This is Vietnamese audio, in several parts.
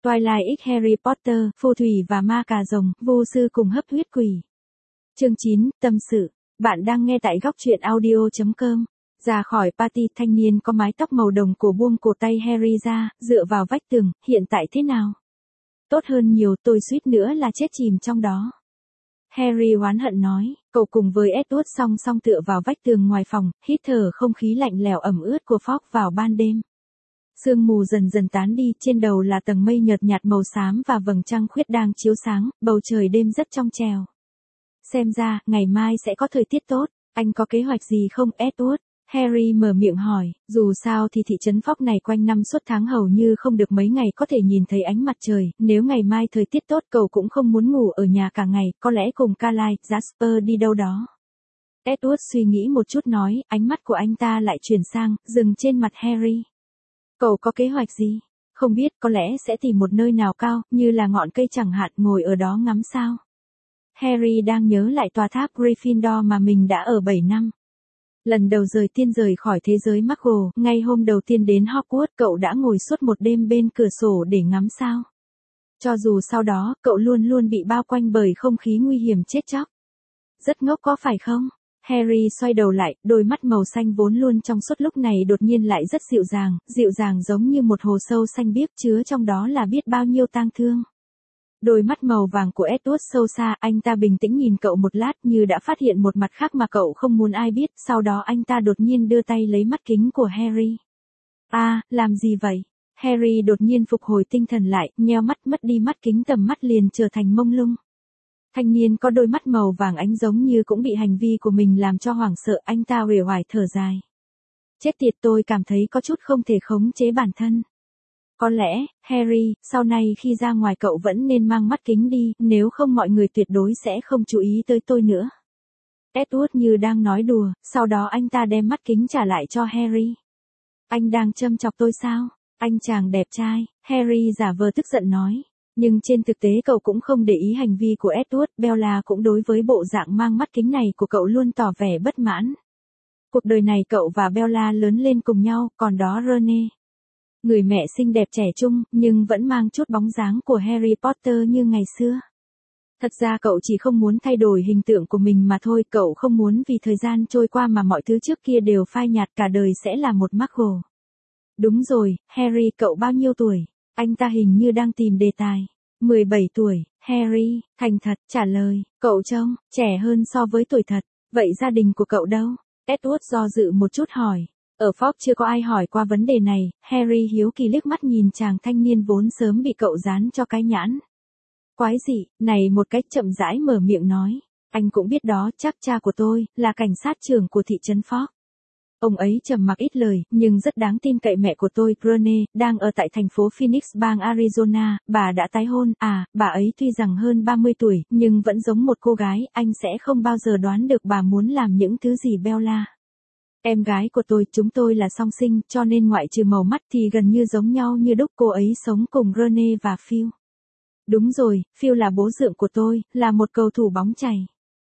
Twilight X Harry Potter, phù thủy và ma cà rồng, vô sư cùng hấp huyết quỷ. Chương 9, tâm sự. Bạn đang nghe tại góc truyện audio.com. Ra khỏi party, thanh niên có mái tóc màu đồng cổ buông cổ tay Harry ra, dựa vào vách tường, hiện tại thế nào? Tốt hơn nhiều, tôi suýt nữa là chết chìm trong đó. Harry oán hận nói, cậu cùng với Edward song song tựa vào vách tường ngoài phòng, hít thở không khí lạnh lẽo ẩm ướt của Fogg vào ban đêm. Sương mù dần dần tán đi, trên đầu là tầng mây nhợt nhạt màu xám và vầng trăng khuyết đang chiếu sáng, bầu trời đêm rất trong trèo. Xem ra, ngày mai sẽ có thời tiết tốt, anh có kế hoạch gì không Edward? Harry mở miệng hỏi, dù sao thì thị trấn Fogg này quanh năm suốt tháng hầu như không được mấy ngày có thể nhìn thấy ánh mặt trời, nếu ngày mai thời tiết tốt cậu cũng không muốn ngủ ở nhà cả ngày, có lẽ cùng Carlisle, Jasper đi đâu đó. Edward suy nghĩ một chút nói, ánh mắt của anh ta lại chuyển sang, dừng trên mặt Harry. Cậu có kế hoạch gì? Không biết, có lẽ sẽ tìm một nơi nào cao, như là ngọn cây chẳng hạn, ngồi ở đó ngắm sao. Harry đang nhớ lại tòa tháp Gryffindor mà mình đã ở 7 năm. Lần đầu rời khỏi thế giới Muggle, ngay hôm đầu tiên đến Hogwarts, cậu đã ngồi suốt một đêm bên cửa sổ để ngắm sao. Cho dù sau đó, cậu luôn luôn bị bao quanh bởi không khí nguy hiểm chết chóc. Rất ngốc có phải không? Harry xoay đầu lại, đôi mắt màu xanh vốn luôn trong suốt lúc này đột nhiên lại rất dịu dàng giống như một hồ sâu xanh biếc chứa trong đó là biết bao nhiêu tang thương. Đôi mắt màu vàng của Edward sâu xa, anh ta bình tĩnh nhìn cậu một lát như đã phát hiện một mặt khác mà cậu không muốn ai biết, sau đó anh ta đột nhiên đưa tay lấy mắt kính của Harry. Làm gì vậy? Harry đột nhiên phục hồi tinh thần lại, nheo mắt mất đi mắt kính tầm mắt liền trở thành mông lung. Thanh niên có đôi mắt màu vàng ánh giống như cũng bị hành vi của mình làm cho hoảng sợ, anh ta uể oải thở dài. Chết tiệt, tôi cảm thấy có chút không thể khống chế bản thân. Có lẽ, Harry, sau này khi ra ngoài cậu vẫn nên mang mắt kính đi, nếu không mọi người tuyệt đối sẽ không chú ý tới tôi nữa. Edward như đang nói đùa, sau đó anh ta đem mắt kính trả lại cho Harry. Anh đang châm chọc tôi sao? Anh chàng đẹp trai, Harry giả vờ tức giận nói. Nhưng trên thực tế cậu cũng không để ý hành vi của Edward, Bella cũng đối với bộ dạng mang mắt kính này của cậu luôn tỏ vẻ bất mãn. Cuộc đời này cậu và Bella lớn lên cùng nhau, còn đó Rene. Người mẹ xinh đẹp trẻ trung, nhưng vẫn mang chút bóng dáng của Harry Potter như ngày xưa. Thật ra cậu chỉ không muốn thay đổi hình tượng của mình mà thôi, cậu không muốn vì thời gian trôi qua mà mọi thứ trước kia đều phai nhạt, cả đời sẽ là một Muggle. Đúng rồi, Harry, cậu bao nhiêu tuổi? Anh ta hình như đang tìm đề tài. 17 tuổi, Harry, thành thật, trả lời, cậu trông, trẻ hơn so với tuổi thật, vậy gia đình của cậu đâu? Edward do dự một chút hỏi. Ở Fogg chưa có ai hỏi qua vấn đề này, Harry hiếu kỳ liếc mắt nhìn chàng thanh niên vốn sớm bị cậu dán cho cái nhãn. Quái dị, này một cách chậm rãi mở miệng nói, anh cũng biết đó, chắc cha của tôi, là cảnh sát trưởng của thị trấn Fogg. Ông ấy trầm mặc ít lời, nhưng rất đáng tin cậy. Mẹ của tôi, Rene, đang ở tại thành phố Phoenix bang Arizona, bà đã tái hôn, bà ấy tuy rằng hơn 30 tuổi, nhưng vẫn giống một cô gái, anh sẽ không bao giờ đoán được bà muốn làm những thứ gì Bella. Em gái của tôi, chúng tôi là song sinh, cho nên ngoại trừ màu mắt thì gần như giống nhau như đúc. Cô ấy sống cùng Rene và Phil. Đúng rồi, Phil là bố dượng của tôi, là một cầu thủ bóng chày.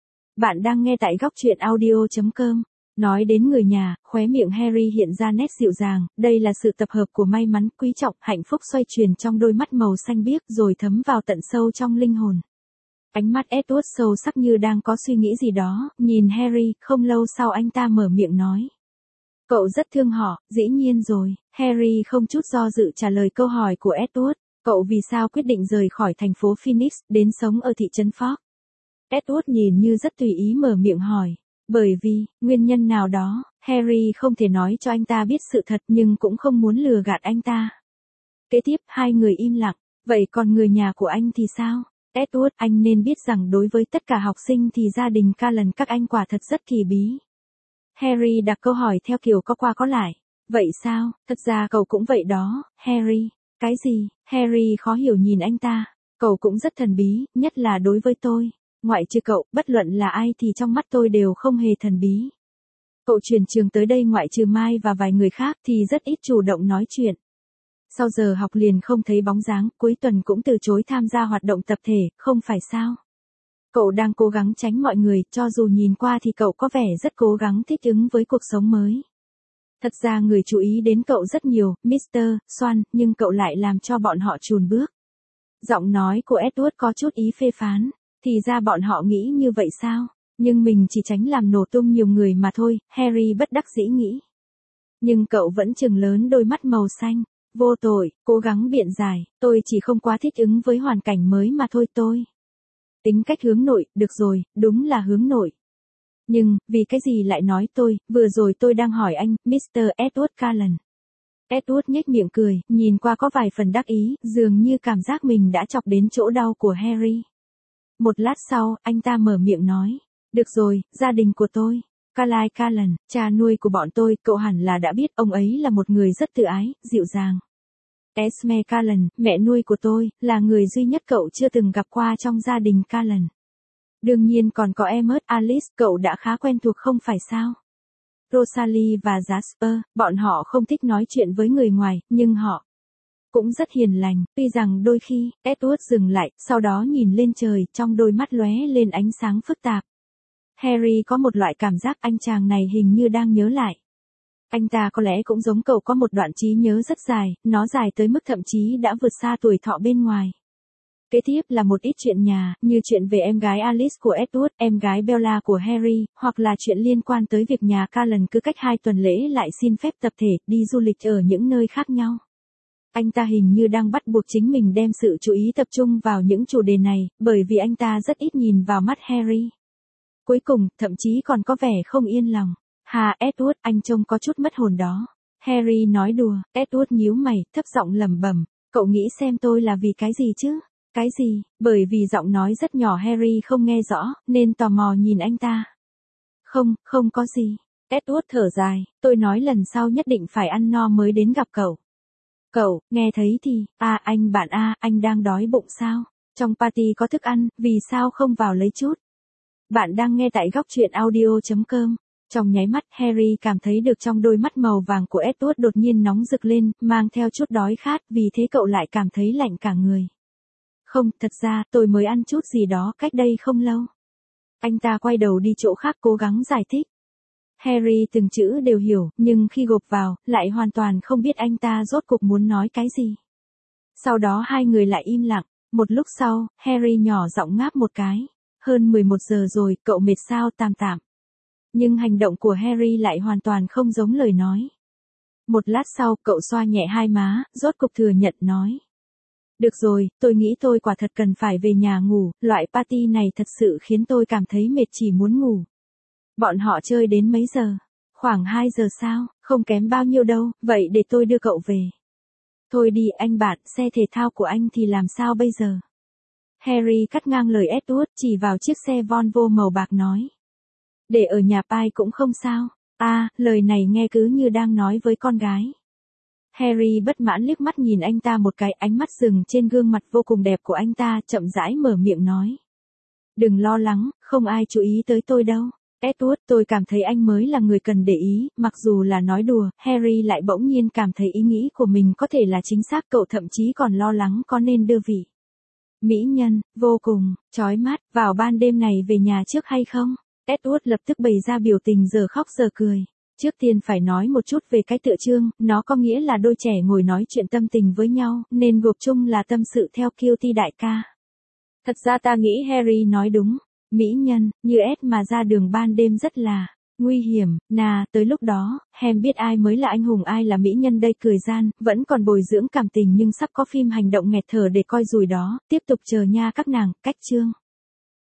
Bạn đang nghe tại góc truyện audio.com. Nói đến người nhà, khóe miệng Harry hiện ra nét dịu dàng, đây là sự tập hợp của may mắn, quý trọng, hạnh phúc xoay chuyển trong đôi mắt màu xanh biếc rồi thấm vào tận sâu trong linh hồn. Ánh mắt Edward sâu sắc như đang có suy nghĩ gì đó, nhìn Harry, không lâu sau anh ta mở miệng nói. Cậu rất thương họ, dĩ nhiên rồi, Harry không chút do dự trả lời câu hỏi của Edward, cậu vì sao quyết định rời khỏi thành phố Phoenix, đến sống ở thị trấn Fogg? Edward nhìn như rất tùy ý mở miệng hỏi. Bởi vì, nguyên nhân nào đó, Harry không thể nói cho anh ta biết sự thật nhưng cũng không muốn lừa gạt anh ta. Kế tiếp, hai người im lặng, vậy còn người nhà của anh thì sao? Edward, anh nên biết rằng đối với tất cả học sinh thì gia đình Callan các anh quả thật rất kỳ bí. Harry đặt câu hỏi theo kiểu có qua có lại. Vậy sao, thật ra cậu cũng vậy đó, Harry. Cái gì? Harry khó hiểu nhìn anh ta. Cậu cũng rất thần bí, nhất là đối với tôi. Ngoại trừ cậu, bất luận là ai thì trong mắt tôi đều không hề thần bí. Cậu chuyển trường tới đây ngoại trừ Mai và vài người khác thì rất ít chủ động nói chuyện. Sau giờ học liền không thấy bóng dáng, cuối tuần cũng từ chối tham gia hoạt động tập thể, không phải sao? Cậu đang cố gắng tránh mọi người, cho dù nhìn qua thì cậu có vẻ rất cố gắng thích ứng với cuộc sống mới. Thật ra người chú ý đến cậu rất nhiều, Mr. Swan, nhưng cậu lại làm cho bọn họ chùn bước. Giọng nói của Edward có chút ý phê phán. Thì ra bọn họ nghĩ như vậy sao? Nhưng mình chỉ tránh làm nổ tung nhiều người mà thôi, Harry bất đắc dĩ nghĩ. Nhưng cậu vẫn trừng lớn đôi mắt màu xanh. Vô tội, cố gắng biện giải, tôi chỉ không quá thích ứng với hoàn cảnh mới mà thôi tôi. Tính cách hướng nội, được rồi, đúng là hướng nội. Nhưng, vì cái gì lại nói tôi, vừa rồi tôi đang hỏi anh, Mr. Edward Cullen. Edward nhếch miệng cười, nhìn qua có vài phần đắc ý, dường như cảm giác mình đã chọc đến chỗ đau của Harry. Một lát sau, anh ta mở miệng nói. Được rồi, gia đình của tôi. Carlisle Cullen, cha nuôi của bọn tôi, cậu hẳn là đã biết ông ấy là một người rất tự ái, dịu dàng. Esme Cullen, mẹ nuôi của tôi, là người duy nhất cậu chưa từng gặp qua trong gia đình Cullen. Đương nhiên còn có Emmet Alice, cậu đã khá quen thuộc không phải sao? Rosalie và Jasper, bọn họ không thích nói chuyện với người ngoài, nhưng họ cũng rất hiền lành, tuy rằng đôi khi, Edward dừng lại, sau đó nhìn lên trời, trong đôi mắt lóe lên ánh sáng phức tạp. Harry có một loại cảm giác anh chàng này hình như đang nhớ lại. Anh ta có lẽ cũng giống cậu có một đoạn trí nhớ rất dài, nó dài tới mức thậm chí đã vượt xa tuổi thọ bên ngoài. Kế tiếp là một ít chuyện nhà, như chuyện về em gái Alice của Edward, em gái Bella của Harry, hoặc là chuyện liên quan tới việc nhà Cullen cứ cách 2 tuần lễ lại xin phép tập thể đi du lịch ở những nơi khác nhau. Anh ta hình như đang bắt buộc chính mình đem sự chú ý tập trung vào những chủ đề này, bởi vì anh ta rất ít nhìn vào mắt Harry. Cuối cùng, thậm chí còn có vẻ không yên lòng. Hà Edward, anh trông có chút mất hồn đó. Harry nói đùa, Edward nhíu mày, thấp giọng lẩm bẩm, cậu nghĩ xem tôi là vì cái gì chứ? Cái gì? Bởi vì giọng nói rất nhỏ Harry không nghe rõ, nên tò mò nhìn anh ta. Không có gì. Edward thở dài, tôi nói lần sau nhất định phải ăn no mới đến gặp cậu. Cậu, nghe thấy thì, anh bạn anh đang đói bụng sao? Trong party có thức ăn, vì sao không vào lấy chút? Bạn đang nghe tại góc truyện audio.com. Trong nháy mắt Harry cảm thấy được trong đôi mắt màu vàng của Edward đột nhiên nóng rực lên, mang theo chút đói khát, vì thế cậu lại cảm thấy lạnh cả người. Không, thật ra, tôi mới ăn chút gì đó cách đây không lâu. Anh ta quay đầu đi chỗ khác cố gắng giải thích. Harry từng chữ đều hiểu, nhưng khi gộp vào, lại hoàn toàn không biết anh ta rốt cuộc muốn nói cái gì. Sau đó hai người lại im lặng. Một lúc sau, Harry nhỏ giọng ngáp một cái. Hơn 11 giờ rồi, cậu mệt sao? Tạm. Nhưng hành động của Harry lại hoàn toàn không giống lời nói. Một lát sau, cậu xoa nhẹ hai má, rốt cục thừa nhận nói. Được rồi, tôi nghĩ tôi quả thật cần phải về nhà ngủ, loại party này thật sự khiến tôi cảm thấy mệt chỉ muốn ngủ. Bọn họ chơi đến mấy giờ? Khoảng 2 giờ sao? Không kém bao nhiêu đâu, vậy để tôi đưa cậu về. Thôi đi anh bạn, xe thể thao của anh thì làm sao bây giờ? Harry cắt ngang lời Edward, chỉ vào chiếc xe Volvo màu bạc nói. Để ở nhà Pai cũng không sao. Lời này nghe cứ như đang nói với con gái. Harry bất mãn liếc mắt nhìn anh ta một cái, ánh mắt dừng trên gương mặt vô cùng đẹp của anh ta, chậm rãi mở miệng nói. Đừng lo lắng, không ai chú ý tới tôi đâu. Edward, tôi cảm thấy anh mới là người cần để ý, mặc dù là nói đùa, Harry lại bỗng nhiên cảm thấy ý nghĩ của mình có thể là chính xác, cậu thậm chí còn lo lắng có nên đưa vị mỹ nhân, vô cùng, chói mắt, vào ban đêm này về nhà trước hay không? Edward lập tức bày ra biểu tình giờ khóc giờ cười. Trước tiên phải nói một chút về cái tựa chương, nó có nghĩa là đôi trẻ ngồi nói chuyện tâm tình với nhau, nên gộp chung là tâm sự theo Cutie đại ca. Thật ra ta nghĩ Harry nói đúng, mỹ nhân, như Ed mà ra đường ban đêm rất là nguy hiểm, tới lúc đó, Hem biết ai mới là anh hùng ai là mỹ nhân đây cười gian, vẫn còn bồi dưỡng cảm tình nhưng sắp có phim hành động nghẹt thở để coi rồi đó, tiếp tục chờ nha các nàng, cách chương.